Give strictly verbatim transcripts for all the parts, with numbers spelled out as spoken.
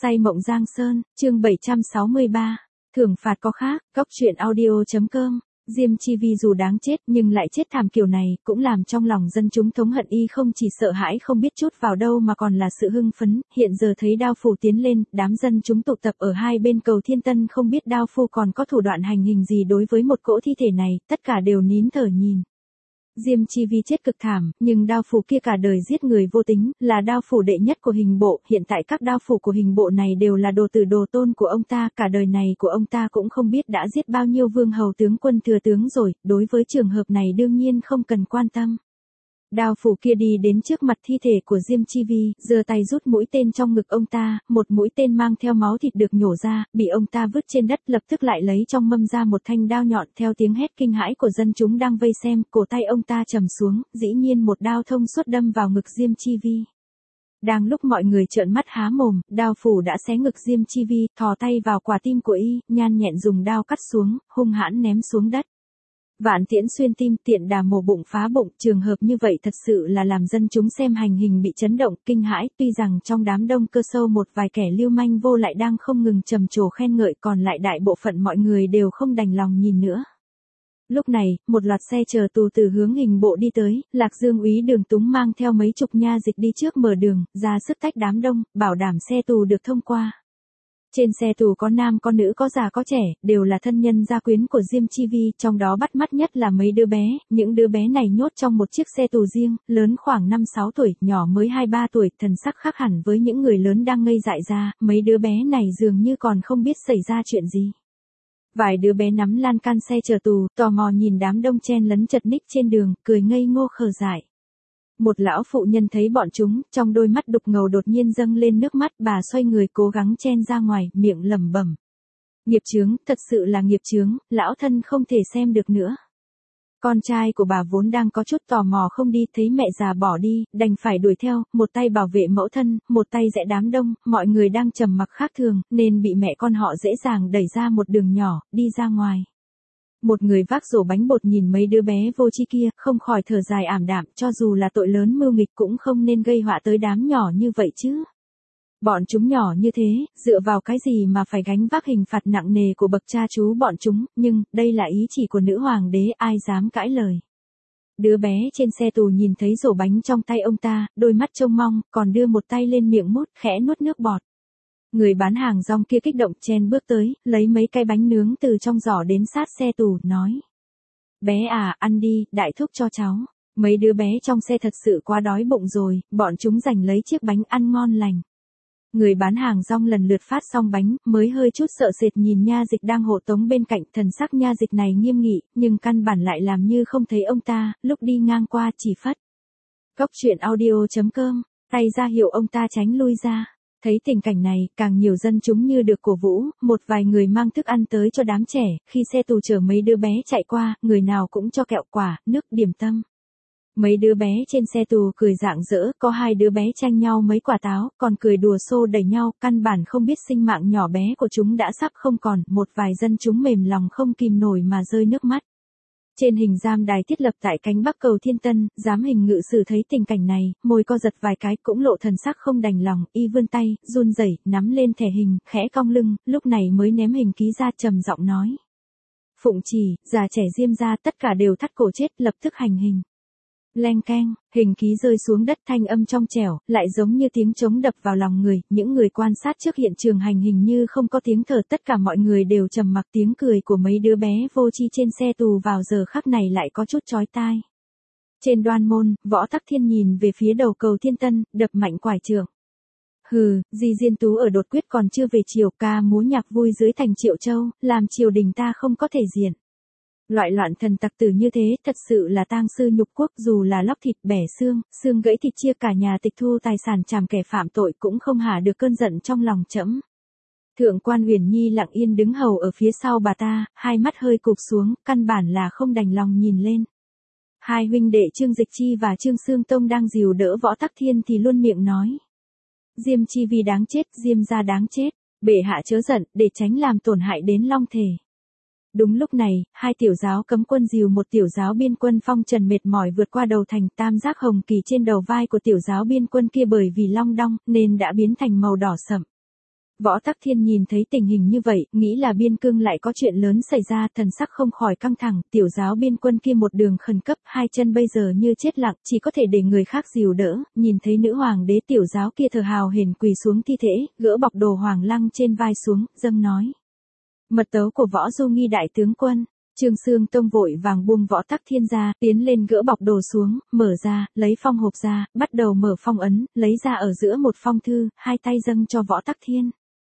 Say mộng Giang Sơn, chương bảy trăm sáu mươi ba. Thưởng phạt có khác, góc truyện audio chấm com. Diêm Chi Vi dù đáng chết nhưng lại chết thảm kiểu này, cũng làm trong lòng dân chúng thống hận y không chỉ sợ hãi không biết chút vào đâu mà còn là sự hưng phấn. Hiện giờ thấy Đao Phủ tiến lên, đám dân chúng tụ tập ở hai bên cầu Thiên Tân không biết Đao Phu còn có thủ đoạn hành hình gì đối với một cỗ thi thể này, tất cả đều nín thở nhìn. Diêm Chi Vi chết cực thảm, nhưng Đao Phủ kia cả đời giết người vô tính, là đao phủ đệ nhất của hình bộ, hiện tại các đao phủ của hình bộ này đều là đồ tử đồ tôn của ông ta, cả đời này của ông ta cũng không biết đã giết bao nhiêu vương hầu tướng quân thừa tướng rồi, đối với trường hợp này đương nhiên không cần quan tâm. Đao phủ kia đi đến trước mặt thi thể của Diêm Chi Vi, giơ tay rút mũi tên trong ngực ông ta, một mũi tên mang theo máu thịt được nhổ ra, bị ông ta vứt trên đất, lập tức lại lấy trong mâm ra một thanh đao nhọn. Theo tiếng hét kinh hãi của dân chúng đang vây xem, cổ tay ông ta trầm xuống, dĩ nhiên một đao thông suốt đâm vào ngực Diêm Chi Vi. Đang lúc mọi người trợn mắt há mồm, Đao phủ đã xé ngực Diêm Chi Vi, thò tay vào quả tim của y, nhan nhẹn dùng đao cắt xuống, hung hãn ném xuống đất. Vạn tiễn xuyên tim, tiện đà mổ bụng phá bụng, trường hợp như vậy thật sự là làm dân chúng xem hành hình bị chấn động, kinh hãi. Tuy rằng trong đám đông cơ sâu một vài kẻ lưu manh vô lại đang không ngừng trầm trồ khen ngợi, còn lại đại bộ phận mọi người đều không đành lòng nhìn nữa. Lúc này, một loạt xe chờ tù từ hướng hình bộ đi tới, Lạc Dương úy Đường Túng mang theo mấy chục nha dịch đi trước mở đường, ra sức tách đám đông, bảo đảm xe tù được thông qua. Trên xe tù có nam có nữ có già có trẻ, đều là thân nhân gia quyến của Diêm Chi Vi, trong đó bắt mắt nhất là mấy đứa bé, những đứa bé này nhốt trong một chiếc xe tù riêng, lớn khoảng năm sáu tuổi, nhỏ mới hai ba tuổi, thần sắc khác hẳn với những người lớn đang ngây dại ra, mấy đứa bé này dường như còn không biết xảy ra chuyện gì. Vài đứa bé nắm lan can xe chờ tù, tò mò nhìn đám đông chen lấn chật ních trên đường, cười ngây ngô khờ dại. Một lão phụ nhân thấy bọn chúng, trong đôi mắt đục ngầu đột nhiên dâng lên nước mắt, bà xoay người cố gắng chen ra ngoài, miệng lẩm bẩm. Nghiệp chướng, thật sự là nghiệp chướng, lão thân không thể xem được nữa. Con trai của bà vốn đang có chút tò mò không đi, thấy mẹ già bỏ đi, đành phải đuổi theo, một tay bảo vệ mẫu thân, một tay rẽ đám đông, mọi người đang trầm mặc khác thường, nên bị mẹ con họ dễ dàng đẩy ra một đường nhỏ, đi ra ngoài. Một người vác rổ bánh bột nhìn mấy đứa bé vô tri kia, không khỏi thở dài ảm đạm, cho dù là tội lớn mưu nghịch cũng không nên gây họa tới đám nhỏ như vậy chứ. Bọn chúng nhỏ như thế, dựa vào cái gì mà phải gánh vác hình phạt nặng nề của bậc cha chú bọn chúng, nhưng, đây là ý chỉ của nữ hoàng đế, ai dám cãi lời. Đứa bé trên xe tù nhìn thấy rổ bánh trong tay ông ta, đôi mắt trông mong, còn đưa một tay lên miệng mút, khẽ nuốt nước bọt. Người bán hàng rong kia kích động chen bước tới, lấy mấy cái bánh nướng từ trong giỏ đến sát xe tù, nói. Bé à, ăn đi, đại thúc cho cháu. Mấy đứa bé trong xe thật sự quá đói bụng rồi, bọn chúng giành lấy chiếc bánh ăn ngon lành. Người bán hàng rong lần lượt phát xong bánh, mới hơi chút sợ sệt nhìn nha dịch đang hộ tống bên cạnh, thần sắc nha dịch này nghiêm nghị, nhưng căn bản lại làm như không thấy ông ta, lúc đi ngang qua chỉ phất. Góc truyện audio chấm com, tay ra hiệu ông ta tránh lui ra. Thấy tình cảnh này, càng nhiều dân chúng như được cổ vũ, một vài người mang thức ăn tới cho đám trẻ, khi xe tù chở mấy đứa bé chạy qua, người nào cũng cho kẹo quả, nước điểm tâm. Mấy đứa bé trên xe tù cười rạng rỡ, có hai đứa bé tranh nhau mấy quả táo, còn cười đùa xô đẩy nhau, căn bản không biết sinh mạng nhỏ bé của chúng đã sắp không còn, một vài dân chúng mềm lòng không kìm nổi mà rơi nước mắt. Trên hình giam đài thiết lập tại cánh bắc cầu Thiên Tân, giám hình ngự sử thấy tình cảnh này, môi co giật vài cái, cũng lộ thần sắc không đành lòng, y vươn tay, run rẩy, nắm lên thẻ hình, khẽ cong lưng, lúc này mới ném hình ký ra, trầm giọng nói. Phụng chỉ, già trẻ Diêm gia tất cả đều thắt cổ chết, lập tức hành hình. Leng keng, hình ký rơi xuống đất, thanh âm trong trẻo, lại giống như tiếng trống đập vào lòng người, những người quan sát trước hiện trường hành hình như không có tiếng thở, tất cả mọi người đều trầm mặc, tiếng cười của mấy đứa bé vô tri trên xe tù vào giờ khắc này lại có chút chói tai. Trên đoan môn, Võ Tắc Thiên nhìn về phía đầu cầu Thiên Tân, đập mạnh quải trượng. Hừ, Di Diên Tú ở đột quyết còn chưa về triều, ca múa nhạc vui dưới thành Triệu Châu, làm triều đình ta không có thể diện. Loại loạn thần tặc tử như thế, thật sự là tang sư nhục quốc, dù là lóc thịt bẻ xương, xương gãy thịt chia cả nhà, tịch thu tài sản trảm kẻ phạm tội cũng không hả được cơn giận trong lòng trẫm. Thượng quan Huyền Nhi lặng yên đứng hầu ở phía sau bà ta, hai mắt hơi cụp xuống, căn bản là không đành lòng nhìn lên. Hai huynh đệ Trương Dịch Chi và Trương Xương Tông đang dìu đỡ Võ Tắc Thiên thì luôn miệng nói. Diêm Chi Vi đáng chết, Diêm gia đáng chết, bệ hạ chớ giận, để tránh làm tổn hại đến long thể. Đúng lúc này, hai tiểu giáo cấm quân dìu một tiểu giáo biên quân phong trần mệt mỏi vượt qua đầu thành, tam giác hồng kỳ trên đầu vai của tiểu giáo biên quân kia bởi vì long đong, nên đã biến thành màu đỏ sậm. Võ Tắc Thiên nhìn thấy tình hình như vậy, nghĩ là biên cương lại có chuyện lớn xảy ra, thần sắc không khỏi căng thẳng, tiểu giáo biên quân kia một đường khẩn cấp, hai chân bây giờ như chết lặng, chỉ có thể để người khác dìu đỡ, nhìn thấy nữ hoàng đế tiểu giáo kia thờ hào hển quỳ xuống thi thể, gỡ bọc đồ hoàng lăng trên vai xuống, dâng nói. Mật tấu của Võ Du Nghi đại tướng quân. Trương Xương Tông vội vàng buông Võ Tắc Thiên ra, tiến lên gỡ bọc đồ xuống, mở ra, lấy phong hộp ra, bắt đầu mở phong ấn, lấy ra ở giữa một phong thư, hai tay dâng cho Võ Tắc Thiên.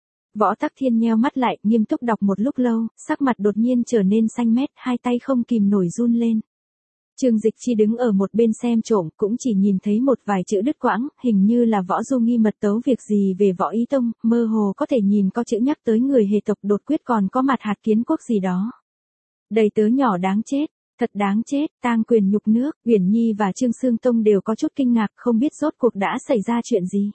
Võ Tắc Thiên nheo mắt lại, nghiêm túc đọc một lúc lâu, sắc mặt đột nhiên trở nên xanh mét, hai tay không kìm nổi run lên. Trương Dịch Chi đứng ở một bên xem trộm, cũng chỉ nhìn thấy một vài chữ đứt quãng, hình như là Võ Du Nghi mật tấu việc gì về Võ Ý Tông, mơ hồ có thể nhìn có chữ nhắc tới người Hề tộc đột quyết còn có mặt hạt kiến quốc gì đó. Đầy tớ nhỏ đáng chết, thật đáng chết, tang quyền nhục nước, Uyển Nhi và Trương Xương Tông đều có chút kinh ngạc, không biết rốt cuộc đã xảy ra chuyện gì.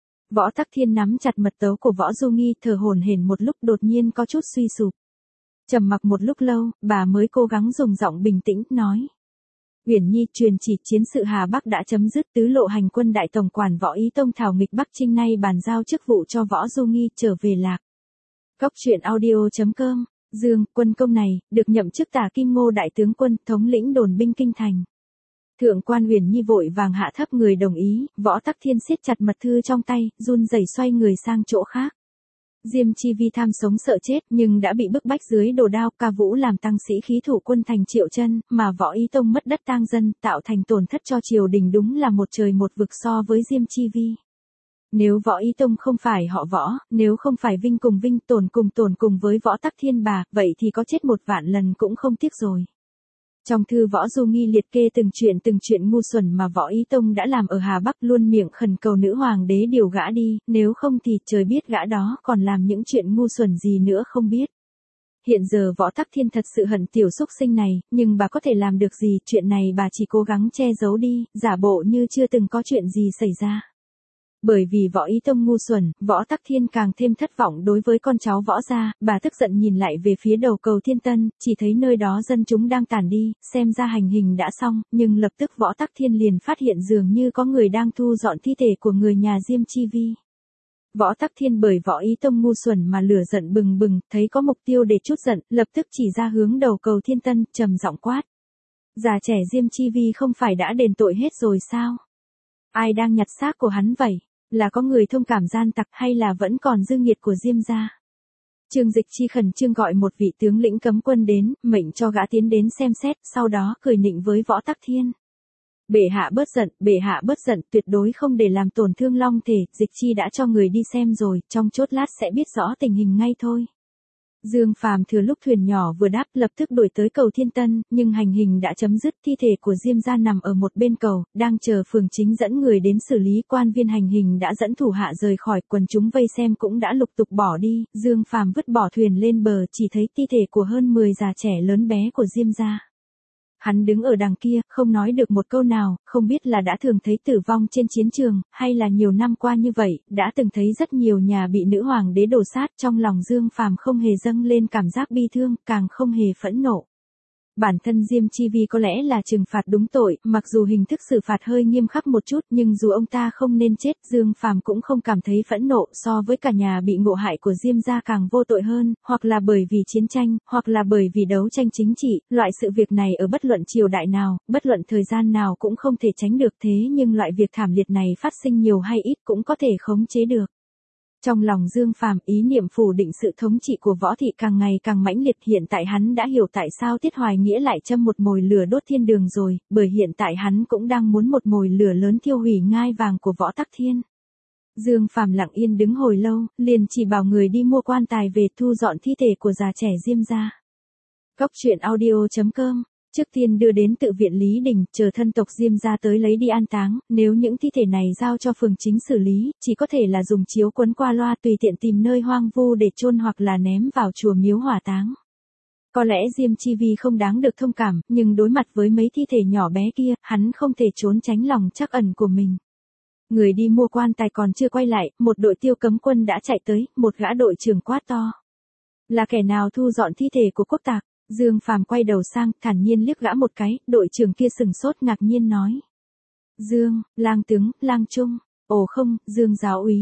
Võ Tắc Thiên nắm chặt mật tấu của Võ Du Nghi, thở hổn hển một lúc, đột nhiên có chút suy sụp. Trầm mặc một lúc lâu, bà mới cố gắng dùng giọng bình tĩnh, nói. Uyển Nhi, truyền chỉ chiến sự Hà Bắc đã chấm dứt, tứ lộ hành quân đại tổng quản Võ Ý Tông thảo nghịch Bắc Trinh nay bàn giao chức vụ cho Võ Du Nghi, trở về Lạc. Cóc truyện audio chấm com. Dương, quân công này, được nhậm chức Tả Kim Ngô đại tướng quân, thống lĩnh đồn binh kinh thành. Thượng quan Uyển Nhi vội vàng hạ thấp người đồng ý, Võ Tắc Thiên siết chặt mật thư trong tay, run rẩy xoay người sang chỗ khác. Diêm Chi Vi tham sống sợ chết, nhưng đã bị bức bách dưới đồ đao, Ca Vũ làm tăng sĩ khí thủ quân thành triệu chân, mà Võ Ý Tông mất đất tang dân, tạo thành tổn thất cho triều đình, đúng là một trời một vực so với Diêm Chi Vi. Nếu Võ Ý Tông không phải họ Võ, nếu không phải vinh cùng vinh, tổn cùng tổn cùng với Võ Tắc Thiên bà, vậy thì có chết một vạn lần cũng không tiếc rồi. Trong thư Võ Du Nghi liệt kê từng chuyện từng chuyện ngu xuẩn mà Võ Ý Tông đã làm ở Hà Bắc, luôn miệng khẩn cầu nữ hoàng đế điều gã đi, nếu không thì trời biết gã đó còn làm những chuyện ngu xuẩn gì nữa không biết. Hiện giờ Võ Tắc Thiên thật sự hận tiểu xúc sinh này, nhưng bà có thể làm được gì, chuyện này bà chỉ cố gắng che giấu đi, giả bộ như chưa từng có chuyện gì xảy ra. Bởi vì Võ Ý Tông ngu xuẩn, Võ Tắc Thiên càng thêm thất vọng đối với con cháu Võ gia, bà tức giận nhìn lại về phía đầu cầu Thiên Tân, chỉ thấy nơi đó dân chúng đang tản đi, xem ra hành hình đã xong, nhưng lập tức Võ Tắc Thiên liền phát hiện dường như có người đang thu dọn thi thể của người nhà Diêm Chi Vi. Võ Tắc Thiên bởi Võ Ý Tông ngu xuẩn mà lửa giận bừng bừng, thấy có mục tiêu để chút giận, lập tức chỉ ra hướng đầu cầu Thiên Tân, trầm giọng quát. Già trẻ Diêm Chi Vi không phải đã đền tội hết rồi sao? Ai đang nhặt xác của hắn vậy? Là có người thông cảm gian tặc hay là vẫn còn dư nghiệt của Diêm gia? Trương Dịch Chi khẩn trương gọi một vị tướng lĩnh cấm quân đến, mệnh cho gã tiến đến xem xét, sau đó cười nịnh với Võ Tắc Thiên. Bệ hạ bớt giận, bệ hạ bớt giận, tuyệt đối không để làm tổn thương long thể, Dịch Chi đã cho người đi xem rồi, trong chốt lát sẽ biết rõ tình hình ngay thôi. Dương Phàm thừa lúc thuyền nhỏ vừa đáp lập tức đuổi tới cầu Thiên Tân, nhưng hành hình đã chấm dứt, thi thể của Diêm gia nằm ở một bên cầu, đang chờ phường chính dẫn người đến xử lý, quan viên hành hình đã dẫn thủ hạ rời khỏi, quần chúng vây xem cũng đã lục tục bỏ đi, Dương Phàm vứt bỏ thuyền lên bờ, chỉ thấy thi thể của hơn mười già trẻ lớn bé của Diêm gia. Hắn đứng ở đằng kia, không nói được một câu nào, không biết là đã thường thấy tử vong trên chiến trường, hay là nhiều năm qua như vậy, đã từng thấy rất nhiều nhà bị nữ hoàng đế đổ sát, trong lòng Dương Phàm không hề dâng lên cảm giác bi thương, càng không hề phẫn nộ. Bản thân Diêm Chi Vi có lẽ là trừng phạt đúng tội, mặc dù hình thức xử phạt hơi nghiêm khắc một chút, nhưng dù ông ta không nên chết, Dương Phàm cũng không cảm thấy phẫn nộ, so với cả nhà bị ngộ hại của Diêm gia càng vô tội hơn, hoặc là bởi vì chiến tranh, hoặc là bởi vì đấu tranh chính trị, loại sự việc này ở bất luận triều đại nào, bất luận thời gian nào cũng không thể tránh được, thế nhưng loại việc thảm liệt này phát sinh nhiều hay ít cũng có thể khống chế được. Trong lòng Dương Phàm, ý niệm phủ định sự thống trị của Võ thị càng ngày càng mãnh liệt, hiện tại hắn đã hiểu tại sao Tiết Hoài Nghĩa lại châm một mồi lửa đốt thiên đường rồi, bởi hiện tại hắn cũng đang muốn một mồi lửa lớn thiêu hủy ngai vàng của Võ Tắc Thiên. Dương Phàm lặng yên đứng hồi lâu, liền chỉ bảo người đi mua quan tài về thu dọn thi thể của già trẻ Diêm gia. Cóc truyện audio chấm com. Trước tiên đưa đến tự viện Lý Đình, chờ thân tộc Diêm gia tới lấy đi an táng, nếu những thi thể này giao cho phường chính xử lý, chỉ có thể là dùng chiếu quấn qua loa tùy tiện tìm nơi hoang vu để chôn hoặc là ném vào chùa miếu hỏa táng. Có lẽ Diêm Chi Vi không đáng được thông cảm, nhưng đối mặt với mấy thi thể nhỏ bé kia, hắn không thể trốn tránh lòng trắc ẩn của mình. Người đi mua quan tài còn chưa quay lại, một đội tiêu cấm quân đã chạy tới, một gã đội trưởng quát to. Là kẻ nào thu dọn thi thể của quốc tặc? Dương Phàm quay đầu sang, thản nhiên liếc gã một cái, đội trưởng kia sừng sốt ngạc nhiên nói. Dương, lang tướng, lang trung, ồ không, Dương giáo úy.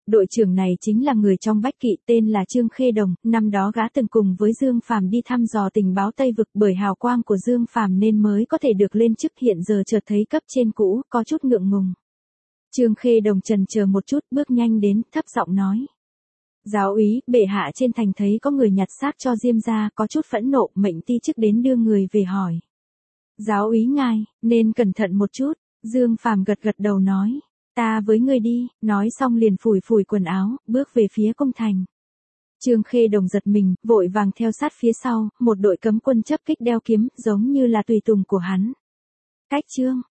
Đội trưởng này chính là người trong Bách Kỵ, tên là Trương Khê Đồng, năm đó gã từng cùng với Dương Phàm đi thăm dò tình báo Tây Vực, bởi hào quang của Dương Phàm nên mới có thể được lên chức, hiện giờ chợt thấy cấp trên cũ, có chút ngượng ngùng. Trương Khê Đồng chần chờ một chút, bước nhanh đến, thấp giọng nói. Giáo úy, bệ hạ trên thành thấy có người nhặt xác cho Diêm gia, có chút phẫn nộ, mệnh ti chức đến đưa người về hỏi. Giáo úy ngài, nên cẩn thận một chút, Dương Phàm gật gật đầu nói. Ta với ngươi đi, nói xong liền phủi phủi quần áo, bước về phía công thành. Trương Khê Đồng giật mình, vội vàng theo sát phía sau, một đội cấm quân chấp kích đeo kiếm, giống như là tùy tùng của hắn. Cách Trương